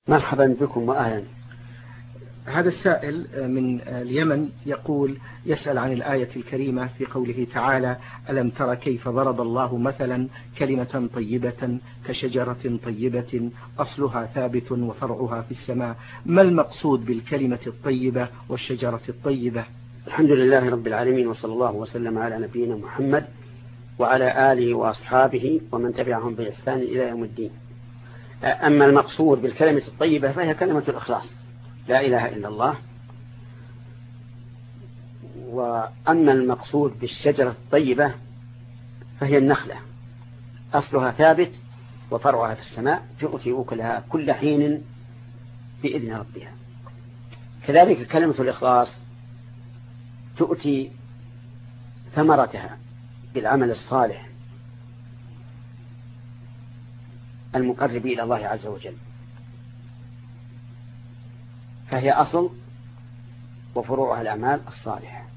مرحبا بكم وأهلا. هذا السائل من اليمن يسأل عن الآية الكريمة في قوله تعالى: ألم تر كيف ضرب الله مثلا كلمة طيبة كشجرة طيبة أصلها ثابت وفرعها في السماء. ما المقصود بالكلمة الطيبة والشجرة الطيبة؟ الحمد لله رب العالمين، وصلى الله وسلم على نبينا محمد وعلى آله وأصحابه ومن تبعهم بإحسان إلى يوم الدين. أما المقصود بالكلمة الطيبة فهي كلمة الإخلاص، لا إله إلا الله. وأما المقصود بالشجرة الطيبة فهي النخلة، أصلها ثابت وفرعها في السماء، تؤتي أكلها كل حين بإذن ربها. كذلك كلمة الإخلاص تؤتي ثمرتها بالعمل الصالح المقرب إلى الله عز وجل، فهي أصل وفروعها الأعمال الصالحة.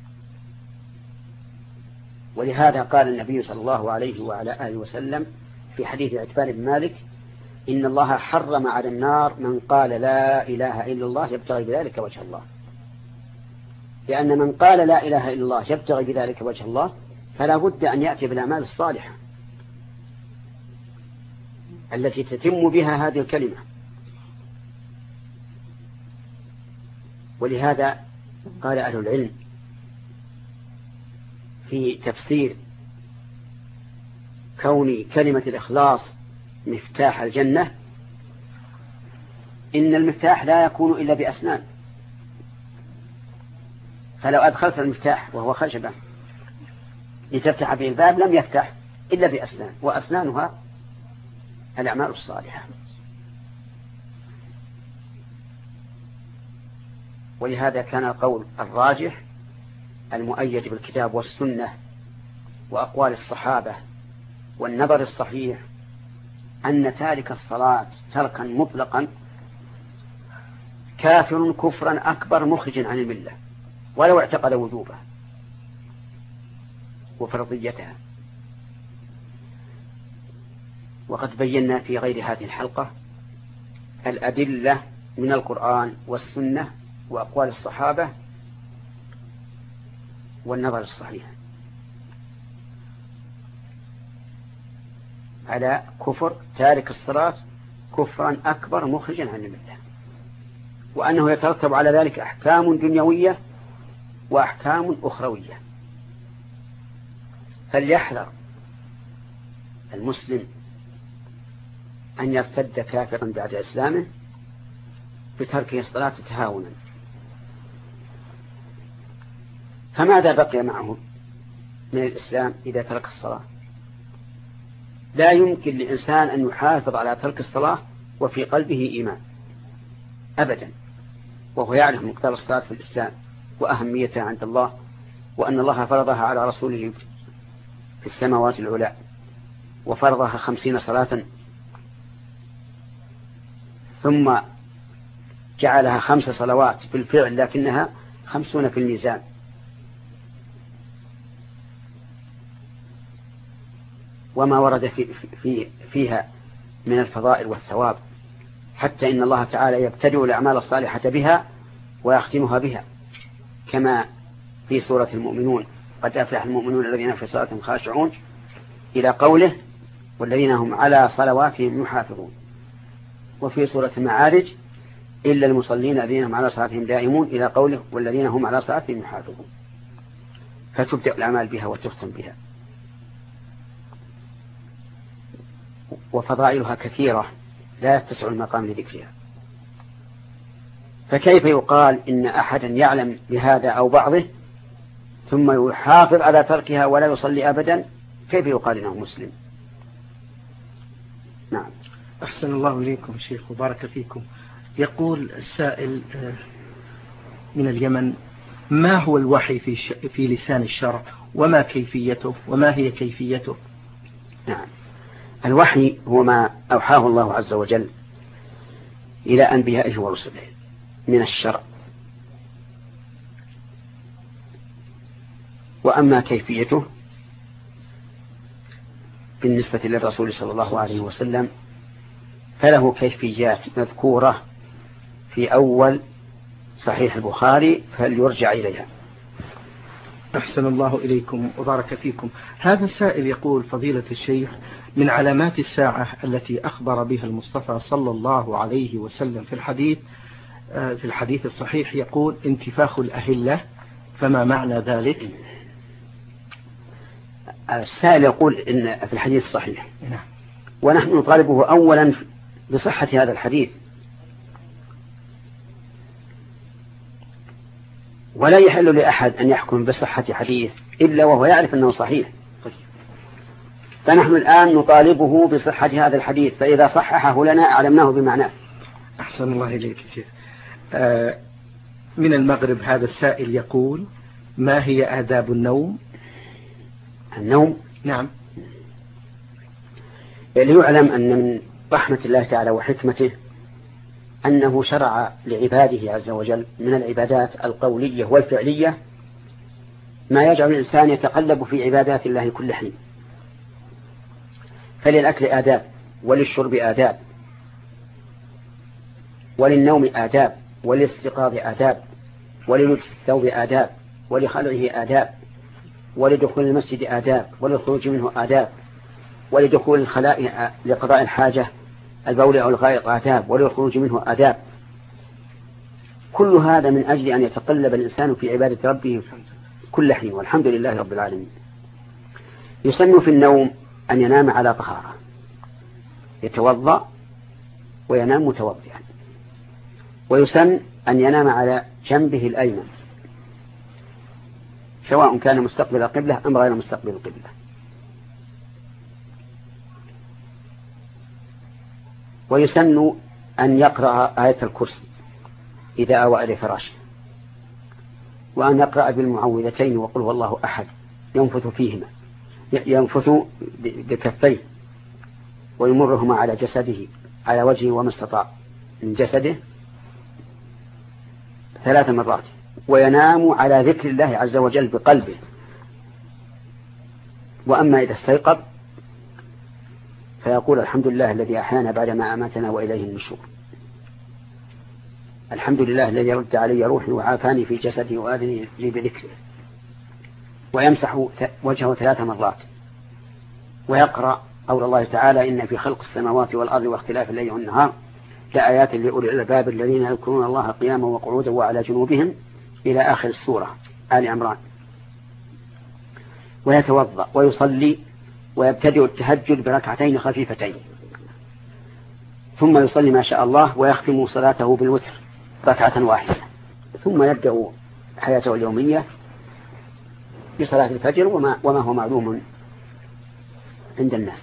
ولهذا قال النبي صلى الله عليه وعلى آله وسلم في حديث عتبان بن مالك: إن الله حرم على النار من قال لا إله إلا الله يبتغي بذلك وجه الله. لأن من قال لا إله إلا الله يبتغي بذلك وجه الله فلا بد أن يأتي بالأعمال الصالحة التي تتم بها هذه الكلمة. ولهذا قال أهل العلم في تفسير كون كلمة الإخلاص مفتاح الجنة: إن المفتاح لا يكون إلا بأسنان، فلو أدخلت المفتاح وهو خشبة لتفتح به الباب لم يفتح إلا بأسنان، وأسنانها الأعمال الصالحة. ولهذا كان القول الراجح المؤيد بالكتاب والسنة وأقوال الصحابة والنظر الصحيح أن تارك الصلاة تركا مطلقا كافر كفرا أكبر مخرج عن الملة ولو اعتقد وجوبها وفرضيتها. وقد بينا في غير هذه الحلقة الأدلة من القرآن والسنة وأقوال الصحابة والنظر الصحيح على كفر تارك الصلاة كفرا أكبر مخرجا عن الملة، وأنه يترتب على ذلك أحكام دنيوية وأحكام أخروية. فليحذر المسلم أن يرتد كافرا بعد إسلامه بتركه الصلاة تهاونا. فماذا بقي معه من الإسلام إذا ترك الصلاة؟ لا يمكن لإنسان أن يحافظ على ترك الصلاة وفي قلبه إيمان أبدا، وهو يعرف مقدار الصلاة في الإسلام وأهميتها عند الله، وأن الله فرضها على رسوله في السماوات العلى، وفرضها 50 صلاة، ثم جعلها 5 صلوات بالفعل لكنها 50 في الميزان. وما ورد فيها من الفضائل والثواب، حتى إن الله تعالى يبتدئ الأعمال الصالحة بها ويختمها بها، كما في سورة المؤمنون: قد أفلح المؤمنون الذين في صلاتهم خاشعون، إلى قوله: والذين هم على صلواتهم يحافظون. وفي سورة المعارج: إلا المصلين الذين هم على صلاتهم دائمون، إلى قوله: والذين هم على صلاتهم يحافظون. فتبدأ الأعمال بها وتختم بها. وفضائلها كثيرة لا يتسع المقام لذكرها. فكيف يقال إن أحدا يعلم بهذا أو بعضه ثم يحافظ على تركها ولا يصلي أبدا؟ كيف يقال إنه مسلم؟ نعم. أحسن الله إليكم شيخ وبارك فيكم. يقول السائل من اليمن: ما هو الوحي في لسان الشرع، وما كيفيته، وما هي كيفيته؟ نعم. الوحي هو ما أوحاه الله عز وجل إلى أنبيائه ورسله من الشرع. وأما كيفيته بالنسبة للرسول صلى الله عليه وسلم فله كيفيات مذكورة في أول صحيح البخاري فليرجع إليها. أحسن الله إليكم وبارك فيكم. هذا السائل يقول: فضيلة الشيخ، من علامات الساعة التي أخبر بها المصطفى صلى الله عليه وسلم في الحديث الصحيح يقول: انتفاخ الأهلة، فما معنى ذلك؟ السائل يقول إن في الحديث الصحيح، نعم. ونحن نطالبه أولا بصحة هذا الحديث، ولا يحل لأحد أن يحكم بصحة حديث إلا وهو يعرف أنه صحيح. فنحن الآن نطالبه بصحة هذا الحديث، فإذا صححه لنا أعلمناه بمعناه. أحسن الله إليك شيخ. من المغرب هذا السائل يقول: ما هي آداب النوم؟ النوم، نعم. ليعلم أن من رحمة الله تعالى وحكمته أنه شرع لعباده عز وجل من العبادات القولية والفعلية ما يجعل الإنسان يتقلب في عبادات الله كل حين. فللأكل آداب، وللشرب آداب، وللنوم آداب، وللاستيقاظ آداب، وللبس الثوب آداب، ولخلعه آداب، ولدخول المسجد آداب، وللخروج منه آداب، ولدخول الخلاء لقضاء الحاجة البول أو الغائط آداب، وللخروج منه آداب. كل هذا من أجل أن يتقلب الإنسان في عبادة ربه كل حين، والحمد لله رب العالمين. يسن في النوم أن ينام على طهارة، يتوضأ وينام متوضئا، ويسن أن ينام على جنبه الأيمن سواء كان مستقبل القبلة أم غير مستقبل القبلة. ويسن أن يقرأ آية الكرسي إذا آوى إلى فراشه، وأن يقرأ بالمعوذتين وقل هو الله أحد ينفث فيهما، ينفث بكفيه ويمرهما على جسده على وجهه وما استطاع من جسده 3 مرات، وينام على ذكر الله عز وجل بقلبه. وأما إذا استيقظ فيقول: الحمد لله الذي أحيانا بعدما أماتنا وإليه النشور. الحمد لله الذي رد علي روحي وعافاني في جسدي وآذني لي بذكره. ويمسح وجهه 3 مرات، ويقرأ قول الله تعالى: إن في خلق السماوات والأرض واختلاف الليل والنهار لآيات لأولي الألباب الذين يذكرون الله قياما وقعودا وعلى جنوبهم إلى آخر السورة آل عمران. ويتوضأ ويصلي، ويبتدئ التهجد بركعتين خفيفتين، ثم يصلي ما شاء الله، ويختم صلاته بالوتر 1 واحدة، ثم يبدأ حياته اليومية بصلاة الفجر وما هو معلوم عند الناس.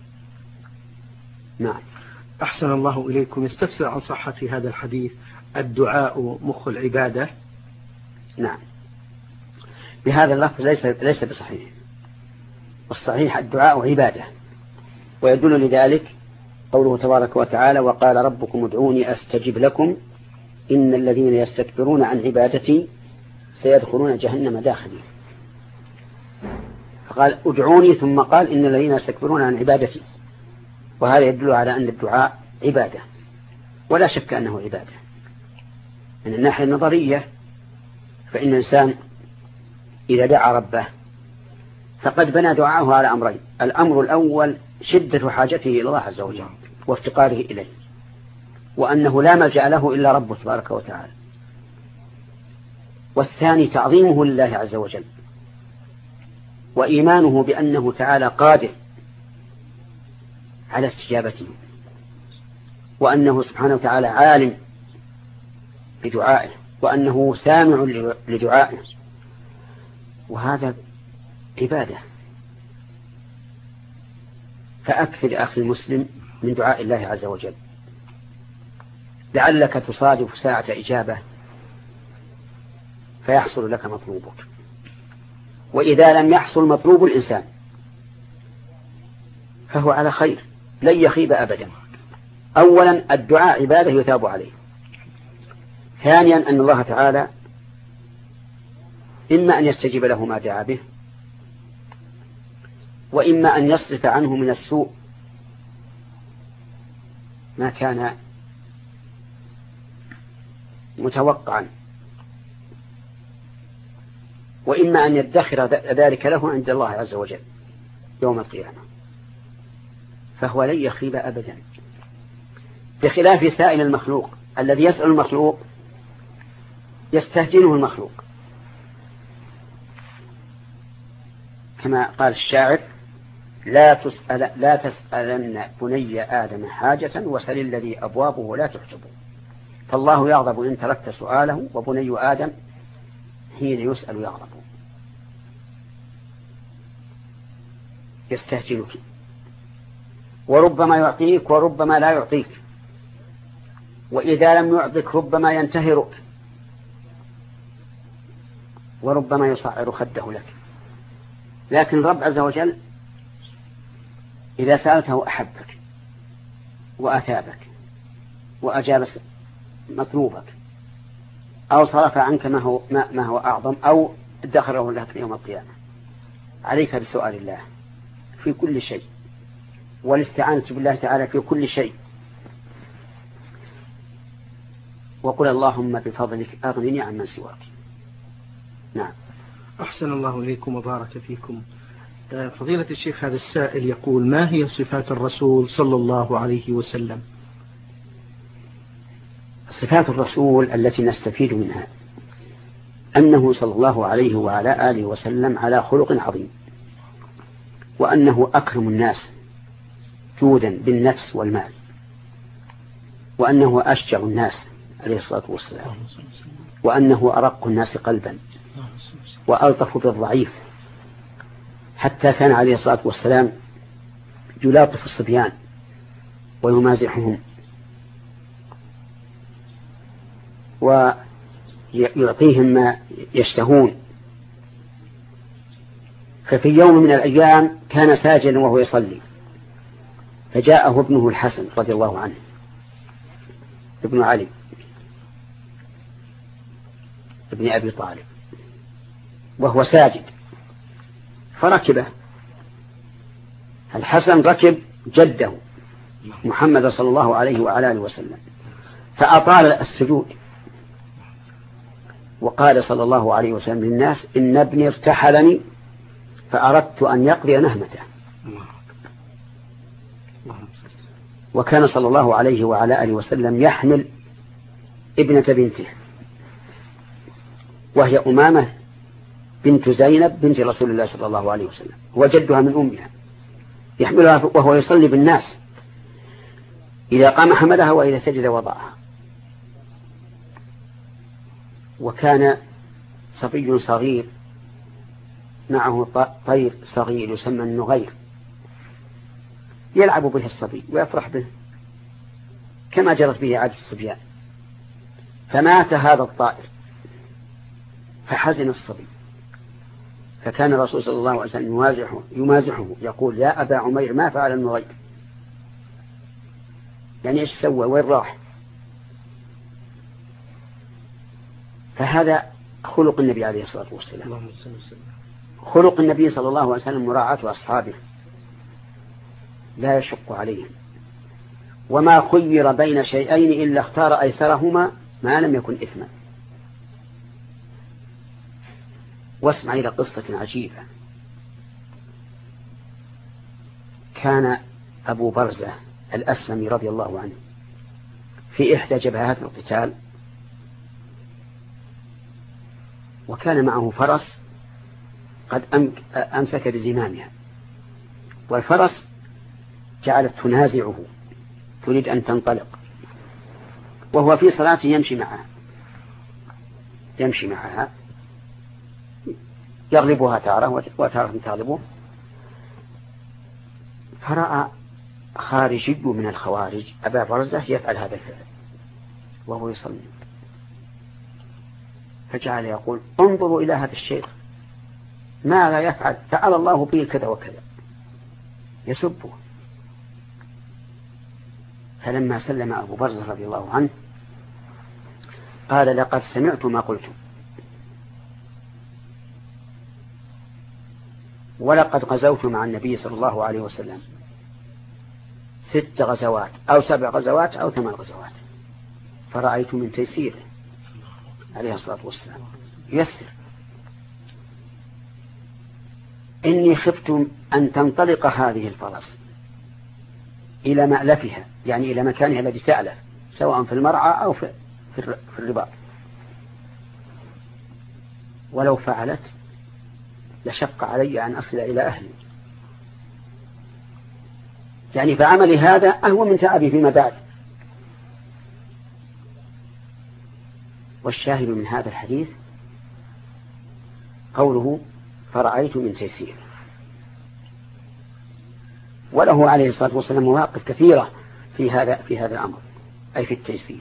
نعم. أحسن الله إليكم. يستفسر عن صحة هذا الحديث: الدعاء مخ العبادة. نعم، بهذا اللفظ ليس بصحيح. والصحيح الدعاء عبادة، ويدل لذلك قوله تبارك وتعالى: وقال ربكم ادعوني أستجب لكم إن الذين يستكبرون عن عبادتي سيدخلون جهنم داخلين. فقال ادعوني ثم قال إن الذين يستكبرون عن عبادتي، وهذا يدل على أن الدعاء عبادة، ولا شك أنه عبادة. من الناحية النظرية فإن الإنسان إذا دعا ربه فقد بنى دعاءه على أمرين: الأمر الأول شدة حاجته إلى الله عز وجل وافتقاره إليه، وأنه لا ملجأ له إلا ربه تبارك وتعالى. والثاني تعظيمه لله عز وجل، وإيمانه بأنه تعالى قادر على استجابته، وأنه سبحانه وتعالى عالم بدعائه، وأنه سامع لدعائه، وهذا عبادة. فأكثر أخي المسلم من دعاء الله عز وجل، لعلك تصادف ساعة إجابة فيحصل لك مطلوبك. وإذا لم يحصل مطلوب الإنسان فهو على خير لن يخيب أبدا. أولا الدعاء عبادة يثاب عليه. ثانيا أن الله تعالى إما أن يستجيب له ما دعا به، وإما أن يصرف عنه من السوء ما كان متوقعا، وإما أن يدخر ذلك له عند الله عز وجل يوم القيامة، فهو لن يخيب أبدا، بخلاف سائل المخلوق الذي يسأل المخلوق يستهجنه المخلوق، كما قال الشاعر: لا تسألن بني آدم حاجة وسل الذي أبوابه لا تحجب. فالله يغضب إن تركت سؤاله، وبني آدم حين يسأل يغضب. يستهجنك، وربما يعطيك وربما لا يعطيك، وإذا لم يعطيك ربما ينتهرك، وربما يصعر خده لك. لكن الرب عز وجل إذا سألته أحبك وأثابك وأجاب مطلوبك، أو صرف عنك ما هو أعظم، أو ادخره لك يوم القيامة. عليك بسؤال الله في كل شيء، والاستعانة بالله تعالى في كل شيء، وقل اللهم بفضلك أغنني عن من سواك. نعم. أحسن الله إليكم وبارك فيكم. فضيلة الشيخ، هذا السائل يقول: ما هي صفات الرسول صلى الله عليه وسلم؟ صفات الرسول التي نستفيد منها أنه صلى الله عليه وعلى آله وسلم على خلق عظيم، وأنه أكرم الناس جودا بالنفس والمال، وأنه أشجع الناس عليه الصلاة والسلام، وأنه أرق الناس قلبا وألطف بالضعيف، حتى كان عليه الصلاة والسلام يلاطف الصبيان ويمازحهم ويعطيهم ما يشتهون. ففي يوم من الأيام كان ساجدا وهو يصلي، فجاءه ابنه الحسن رضي الله عنه، ابن علي ابن أبي طالب، وهو ساجد، فركبه. الحسن ركب جده محمد صلى الله عليه وعلى آله وسلم، فأطال السجود، وقال صلى الله عليه وسلم للناس: إن ابني ارتحلني فأردت أن يقضي نهمته. وكان صلى الله عليه وعلى آله وسلم يحمل ابنة بنته، وهي أمامة بنت زينب بنت رسول الله صلى الله عليه وسلم، وجدها من أمها، يحملها وهو يصلي بالناس، إذا قام حملها وإذا سجد وضعها. وكان صبي صغير معه طير صغير يسمى النغير، يلعب به الصبي ويفرح به كما جرت به عادة الصبيان، فمات هذا الطائر فحزن الصبي، فكان الرسول صلى الله عليه وسلم يمازحه يقول: يا أبا عمير ما فعل النغير؟ يعني إيش سوى؟ وين راح؟ فهذا خلق النبي عليه الصلاة والسلام. خلق النبي صلى الله عليه وسلم مراعاة أصحابه، لا يشق عليهم، وما خير بين شيئين إلا اختار أيسرهما ما لم يكن إثما. واسمع إلى قصة عجيبة. كان أبو برزة الأسلمي رضي الله عنه في إحدى جبهات القتال، وكان معه فرس قد أمسك بزمامها، والفرس جعلت تنازعه تريد أن تنطلق، وهو في صلاة يمشي معها يغلبها تارة وتارة تغلبه. فرأى خارجي من الخوارج أبا برزة يفعل هذا الفعل وهو يصلي، فجعل يقول: انظروا إلى هذا الشيخ ماذا يفعل، فعل الله به كذا وكذا، يسبه. فلما سلم أبو برزة رضي الله عنه قال: لقد سمعت ما قلت، ولقد غزوت مع النبي صلى الله عليه وسلم 6 غزوات أو 7 غزوات أو 8 غزوات، فرأيت من تيسيره عليه الصلاة والسلام يسر. إني خفت أن تنطلق هذه الفرس إلى مألفها، يعني إلى مكانها الذي تألف، سواء في المرعى أو في الرباط، ولو فعلت لشق علي أن أصل إلى أهلي، يعني فعملي هذا أهون من تعبي فيما بعد. والشاهد من هذا الحديث قوله فرأيت من تيسير، وله عليه الصلاة والسلام مواقف كثيرة في هذا الأمر، أي في التيسير،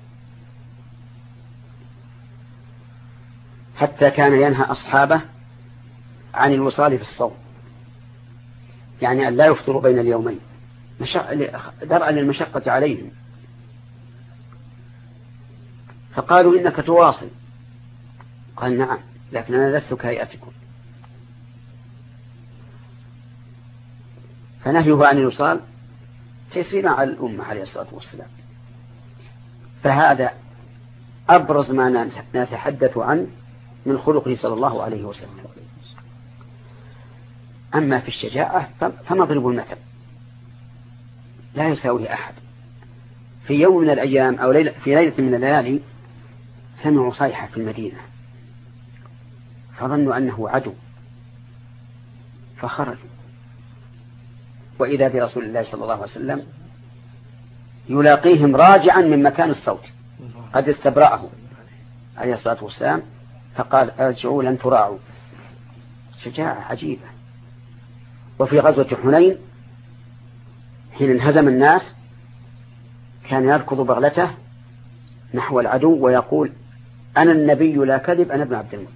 حتى كان ينهى أصحابه عن الوصال في الصوم، يعني أن لا يفطروا بين اليومين درءا للمشقة عليهم، فقالوا إنك تواصل، قال نعم لكن أنا لست كهيئتكم، فنهيه عن الوصال تيسير على الأمة عليه الصلاة والسلام. فهذا أبرز ما نتحدث عنه من خلقه صلى الله عليه وسلم. أما في الشجاعة فمضرب المثل لا يساوي أحد. في يوم من الأيام أو في ليلة من الليالي سمعوا صيحة في المدينة، فظنوا أنه عدو فخرجوا، وإذا برسول الله صلى الله عليه وسلم يلاقيهم راجعا من مكان الصوت قد استبرأه عليه الصلاة والسلام، فقال ارجعوا لن تراعوا. شجاعة عجيبة. وفي غزوة حنين حين انهزم الناس كان يركض بغلته نحو العدو ويقول أنا النبي لا كذب، أنا ابن عبد المطلب.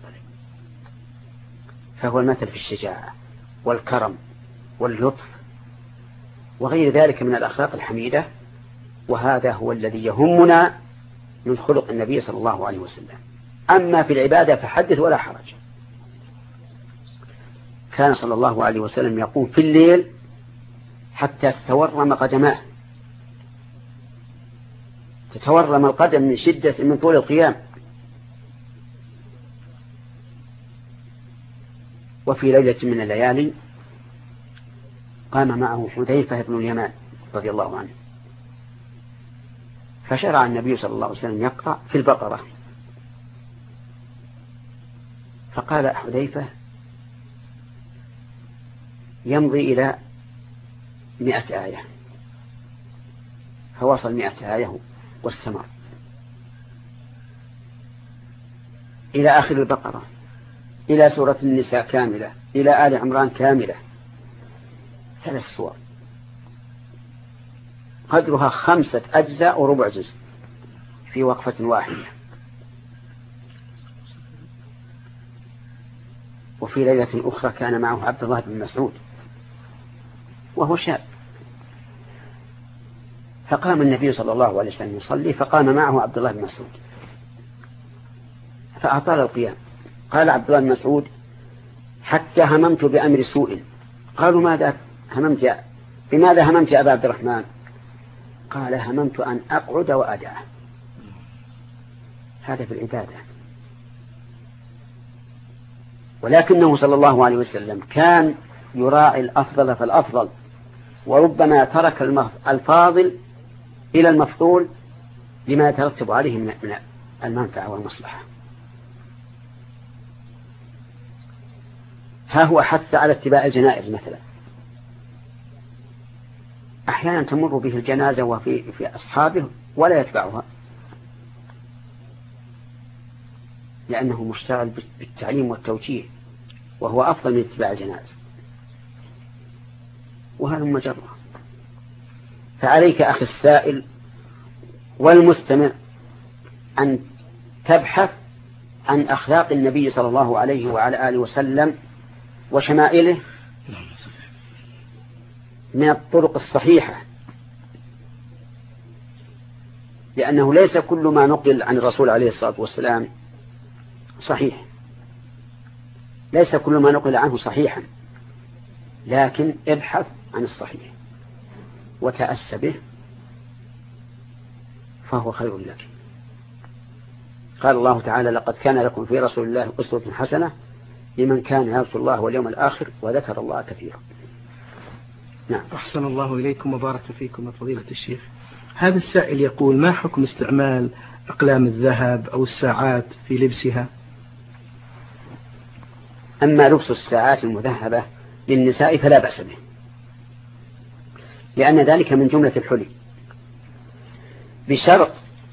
فهو المثل في الشجاعة والكرم واللطف وغير ذلك من الأخلاق الحميدة، وهذا هو الذي يهمنا من خلق النبي صلى الله عليه وسلم. أما في العبادة فحدث ولا حرج. كان صلى الله عليه وسلم يقوم في الليل حتى تتورم قدماه، تتورم القدم من طول القيام. وفي ليلة من الليالي قام معه حذيفة بن اليمان رضي الله عنه، فشرع النبي صلى الله عليه وسلم يقرأ في البقرة، فقال حذيفة يمضي إلى 100 آية، فوصل 100 آية واستمر إلى آخر البقرة، إلى سورة النساء كاملة، إلى آل عمران كاملة، 3 سور قدرها 5 أجزاء وربع جزء في وقفة واحدة. وفي ليلة أخرى كان معه عبد الله بن مسعود وهو شاب، فقام النبي صلى الله عليه وسلم يصلي، فقام معه عبد الله بن مسعود فأطال القيام. قال عبد الله بن مسعود حتى هممت بأمر سوء. قالوا بماذا هممت يا أبا عبد الرحمن؟ قال هممت أن أقعد وأدعه. هذا في العبادة. ولكنه صلى الله عليه وسلم كان يراعي الأفضل فالأفضل، وربما ترك الفاضل إلى المفضول لما يترتب عليه من المنفعة والمصلحة. ها هو حث على اتباع الجنائز مثلا، أحيانا تمر به الجنازة وفي أصحابه ولا يتبعها لأنه مشتغل بالتعليم والتوجيه، وهو أفضل من اتباع الجنائز، وهذا مجرة. فعليك أخي السائل والمستمع أن تبحث عن أخلاق النبي صلى الله عليه وعلى آله وسلم وشمائله من الطرق الصحيحة، لأنه ليس كل ما نقل عن الرسول عليه الصلاة والسلام صحيح، ليس كل ما نقل عنه صحيحا، لكن ابحث عن الصحيح. وتأس به فهو خير لك. قال الله تعالى: لقد كان لكم في رسول الله أسوة حسنة لمن كان يرجو الله واليوم الآخر وذكر الله كثيرا. نعم. أحسن الله إليكم وبارك فيكم فضيلة الشيخ. هذا السائل يقول: ما حكم استعمال أقلام الذهب أو الساعات في لبسها؟ أما لبس الساعات المذهبة للنساء فلا بأس به، لأن ذلك من جملة الحلي، بشرط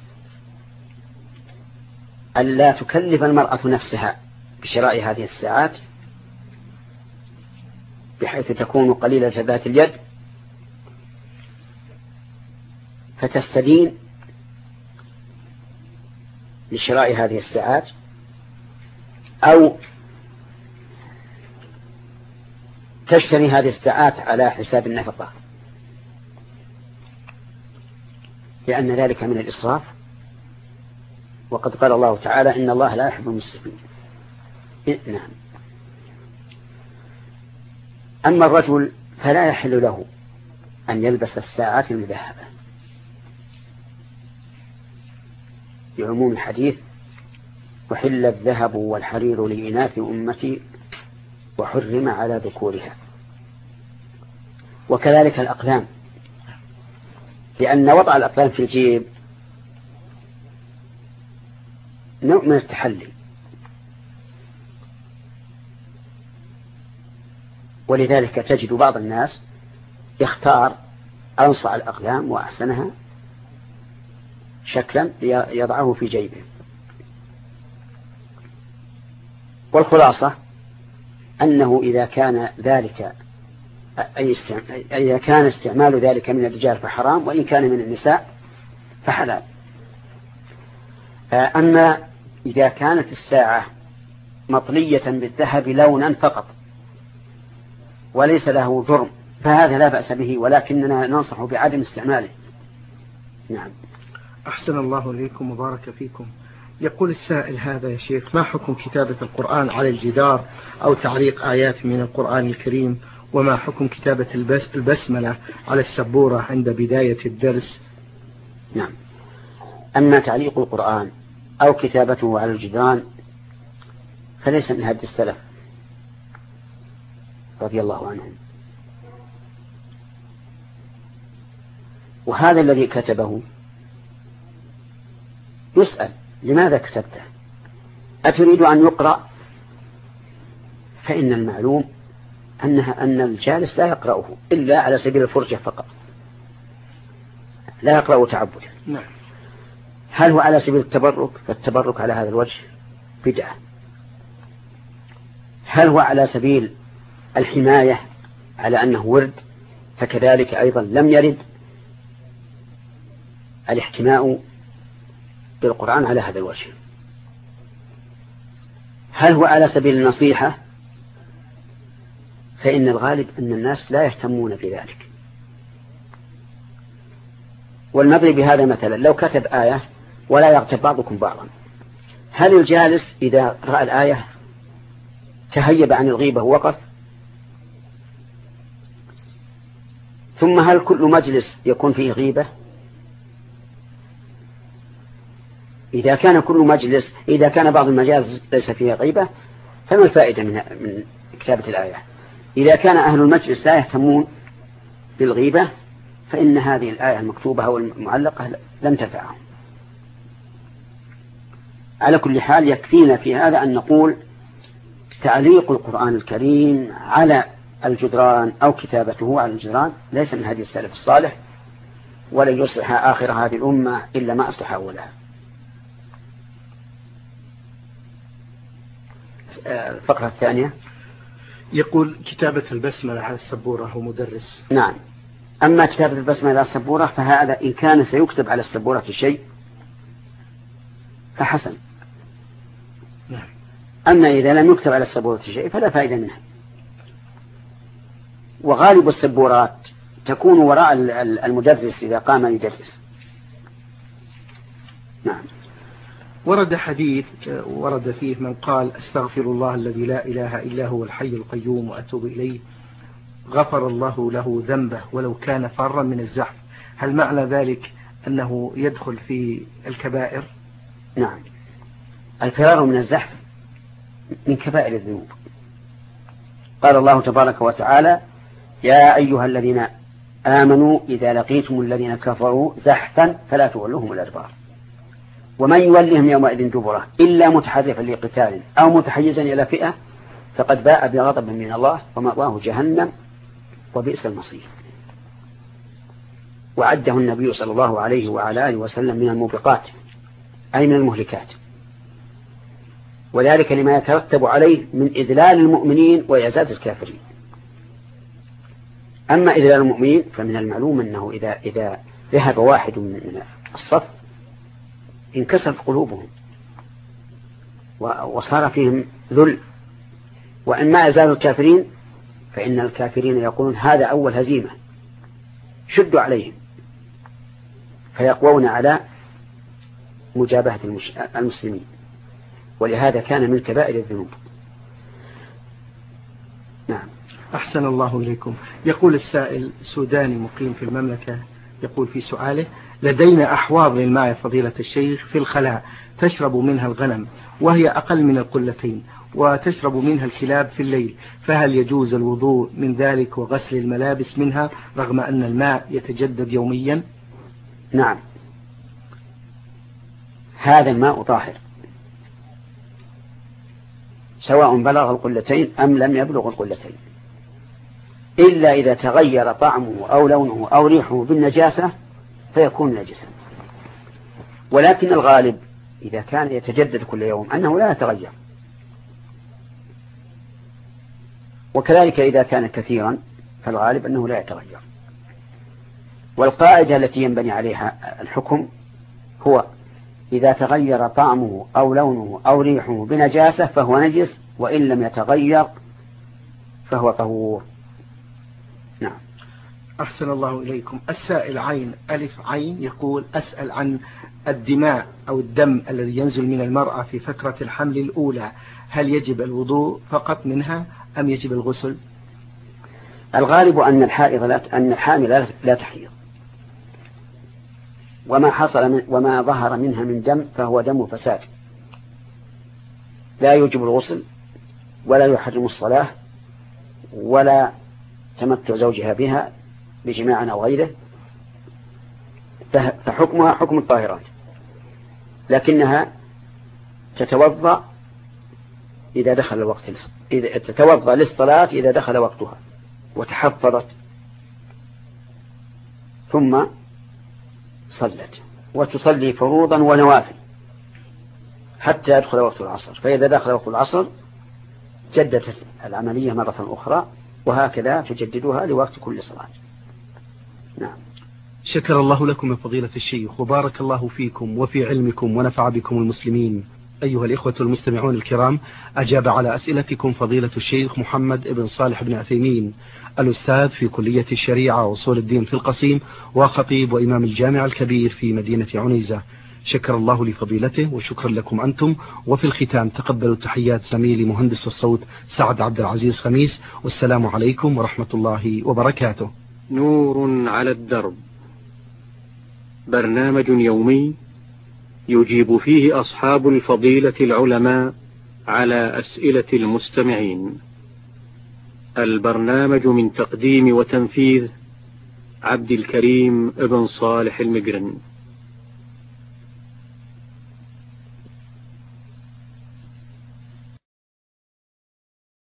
ألا تكلف المرأة نفسها بشراء هذه الساعات بحيث تكون قليلة ذات اليد فتستدين لشراء هذه الساعات، أو تشتري هذه الساعات على حساب النفقة، لأن ذلك من الإسراف، وقد قال الله تعالى: إن الله لا يحب المسرفين. نعم. أما الرجل فلا يحل له أن يلبس الساعات المذهبة بعموم الحديث: وحل الذهب والحرير لإناث أمتي وحرم على ذكورها. وكذلك الأقلام، لأن وضع الأقلام في الجيب نوع من التحلي، ولذلك تجد بعض الناس يختار أنصع الأقلام وأحسنها شكلا يضعه في جيبه. والخلاصة أنه إذا كان ذلك إذا كان استعمال ذلك من الرجال فحرام، وإن كان من النساء فحلال. أما إذا كانت الساعة مطلية بالذهب لونا فقط وليس له جرم فهذا لا بأس به، ولكننا ننصح بعدم استعماله. نعم. أحسن الله إليكم وبارك فيكم. يقول السائل هذا: يا شيخ، ما حكم كتابة القرآن على الجدار أو تعليق آيات من القرآن الكريم؟ وما حكم كتابة البسملة على السبورة عند بداية الدرس؟ نعم. أما تعليق القرآن أو كتابته على الجدران فليس من هدي السلف رضي الله عنهم. وهذا الذي كتبه يسأل: لماذا كتبته؟ أتريد أن يقرأ؟ فإن المعلوم أن الجالس لا يقرأه إلا على سبيل الفرجة فقط، لا يقرأه تعبدا. نعم. هل هو على سبيل التبرك؟ فالتبرك على هذا الوجه بدعة. هل هو على سبيل الحماية على أنه ورد؟ فكذلك أيضا لم يرد الاحتماء بالقرآن على هذا الوجه. هل هو على سبيل النصيحة؟ فإن الغالب أن الناس لا يهتمون بذلك. والمضرب بهذا مثلا: لو كتب آية ولا يغتب بعضكم بعضا، هل الجالس إذا رأى الآية تهيب عن الغيبة ووقف؟ ثم هل كل مجلس يكون فيه غيبة؟ إذا كان بعض المجالس ليس فيها غيبة فما الفائدة من كتابة الآية؟ إذا كان أهل المجلس لا يهتمون بالغيبة فإن هذه الآية المكتوبة أو المعلقة لم تنفعهم. على كل حال يكفينا في هذا أن نقول: تعليق القرآن الكريم على الجدران أو كتابته على الجدران ليس من هدي السلف الصالح، ولن يصلح آخر هذه الأمة إلا ما أصلح أولها. الفقرة الثانية يقول: كتابة البسملة على السبورة هو مدرس. نعم. أما كتابة البسملة على السبورة فهذا إن كان سيكتب على السبورة شيء فحسن. نعم. أما إذا لم يكتب على السبورة شيء فلا فائدة منها. وغالب السبورات تكون وراء المدرس إذا قام يدرس. نعم. ورد حديث ورد فيه من قال: أستغفر الله الذي لا إله إلا هو الحي القيوم وأتوب إليه، غفر الله له ذنبه ولو كان فرا من الزحف، هل معنى ذلك أنه يدخل في الكبائر؟ نعم، الفرار من الزحف من كبائر الذنوب. قال الله تبارك وتعالى: يا أيها الذين آمنوا إذا لقيتم الذين كفروا زحفا فلا تولوهم الأدبار ومن يولهم يومئذ دبره إلا متحرفا لقتال أو متحيزا إلى فئة فقد باء بغضب من الله ومأواه جهنم وبئس المصير. وعده النبي صلى الله عليه وعلى آله وسلم من الموبقات أي من المهلكات، وذلك لما يترتب عليه من إذلال المؤمنين وإعزاز الكافرين. أما إذلال المؤمنين فمن المعلوم أنه إذا ذهب واحد من الصف انكسرت قلوبهم وصار فيهم ذل. وإما إزال الكافرين فإن الكافرين يقولون هذا أول هزيمة، شدوا عليهم، فيقوون على مجابهة المسلمين، ولهذا كان من كبائر الذنوب. نعم. أحسن الله إليكم. يقول السائل سوداني مقيم في المملكة، يقول في سؤاله: لدينا أحواض للماء يا فضيلة الشيخ في الخلاء تشرب منها الغنم وهي أقل من القلتين وتشرب منها الكلاب في الليل، فهل يجوز الوضوء من ذلك وغسل الملابس منها رغم أن الماء يتجدد يوميا؟ نعم، هذا الماء طاهر سواء بلغ القلتين أم لم يبلغ القلتين، إلا إذا تغير طعمه أو لونه أو ريحه بالنجاسة فيكون نجسا. ولكن الغالب إذا كان يتجدد كل يوم أنه لا يتغير، وكذلك إذا كان كثيرا فالغالب أنه لا يتغير. والقاعدة التي ينبني عليها الحكم هو إذا تغير طعمه أو لونه أو ريحه بنجاسة فهو نجس، وإن لم يتغير فهو طهور. نعم. أحسن الله إليكم. السائل عين ألف عين يقول: أسأل عن الدماء أو الدم الذي ينزل من المرأة في فترة الحمل الأولى، هل يجب الوضوء فقط منها أم يجب الغسل؟ الغالب أن الحامل لا تحيض، وما ظهر منها من دم فهو دم فساد، لا يوجب الغسل ولا يحرم الصلاة ولا تمتع زوجها بها بجماع أو غيره، فحكمها حكم الطاهرات، لكنها تتوضأ إذا دخل الوقت، تتوضأ للصلاة إذا دخل وقتها وتحفظت ثم صلت، وتصلي فروضا ونوافل حتى يدخل وقت العصر، فإذا دخل وقت العصر جدت العملية مرة أخرى، وهكذا تجددها لوقت كل صلاة. نعم. شكر الله لكم يا فضيلة الشيخ وبارك الله فيكم وفي علمكم ونفع بكم المسلمين. أيها الإخوة المستمعون الكرام، أجاب على أسئلتكم فضيلة الشيخ محمد بن صالح بن عثيمين، الأستاذ في كلية الشريعة وأصول الدين في القصيم وخطيب وإمام الجامع الكبير في مدينة عنيزة. شكر الله لفضيلته وشكرا لكم أنتم. وفي الختام تقبلوا تحيات زميلي مهندس الصوت سعد عبد العزيز خميس، والسلام عليكم ورحمة الله وبركاته. نور على الدرب، برنامج يومي يجيب فيه أصحاب الفضيلة العلماء على أسئلة المستمعين. البرنامج من تقديم وتنفيذ عبد الكريم ابن صالح المقرن.